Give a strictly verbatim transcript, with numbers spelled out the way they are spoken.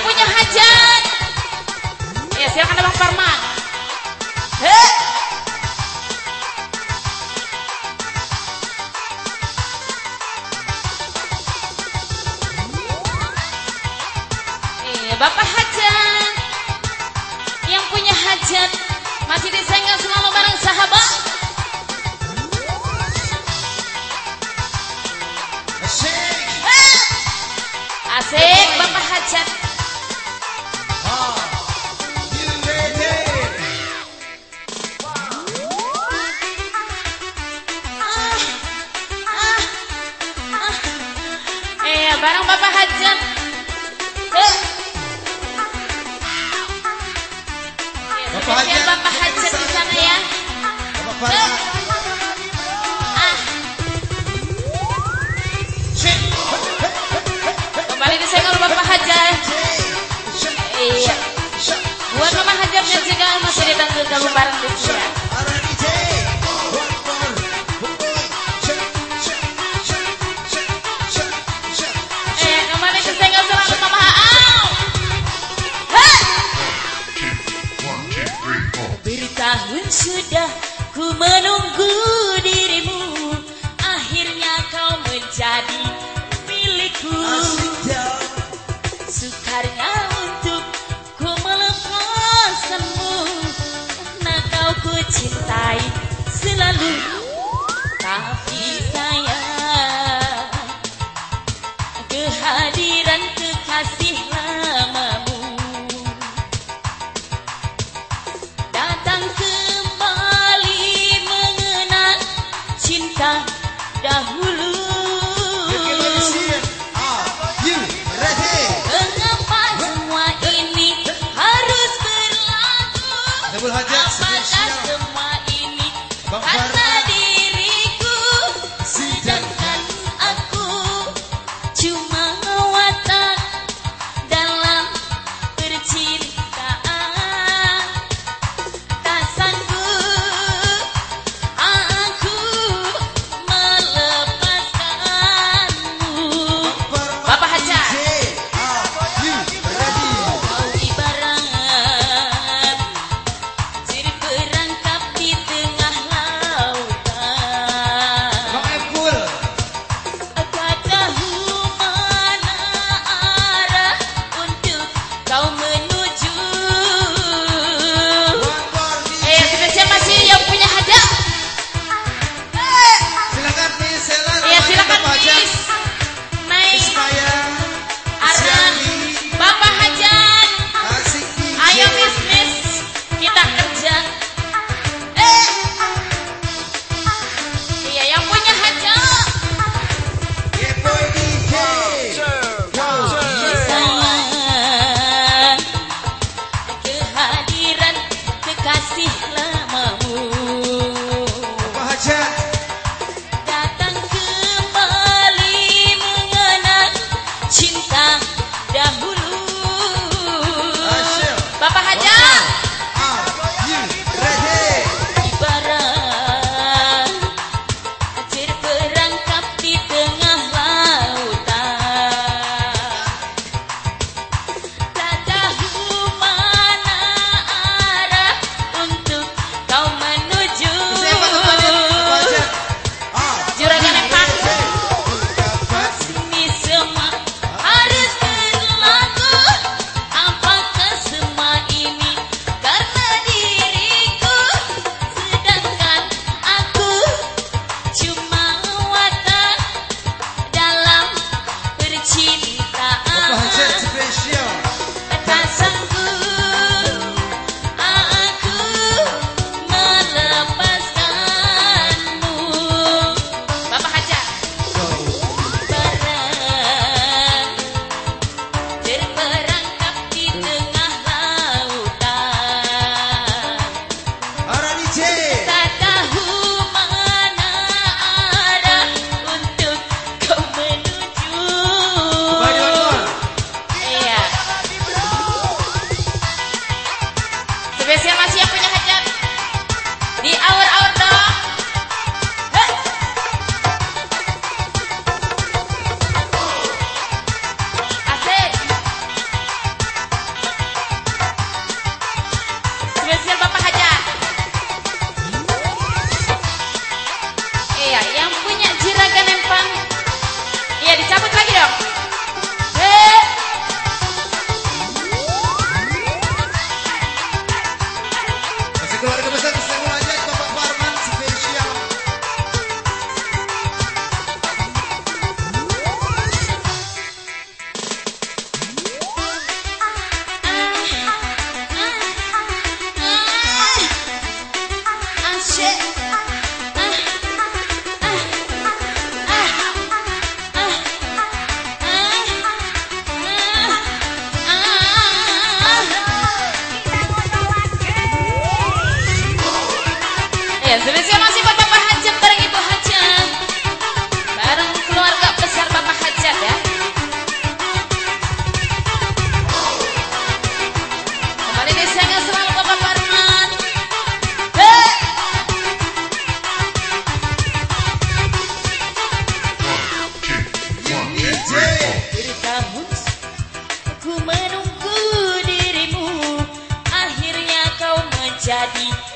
punya hajat. Ya silakan Abang Parman. Hei. Eh, Bapak hajat yang punya hajat masih disenggol selalu bareng sahabat. Asik. Asik Bapak hajat. Ah, you ready? Ah, ah, ah. Eh, bareng Bapak hajat. Eh. Bapak Spesial hajat. Bapak hajat di sana ya. Bapak Parman. Ah, Shit. kembali disenggol Bapak hajat. Iya. Buat Bapak hajatnya juga masih dibantu gabung bareng di sini. Ya. Eh, kembali disenggol selalu Mama Aau. Hei. Bertahun sudah ku menunggu dirimu, akhirnya kau menjadi milikku. Sukarnya untuk ku melepaskanmu, karena kau ku cintai selalu. Tapi sayang, kehadiran kekasih lamamu datang kembali mengenal cinta dahulu. Mengapa Ku menunggu dirimu, akhirnya kau menjadi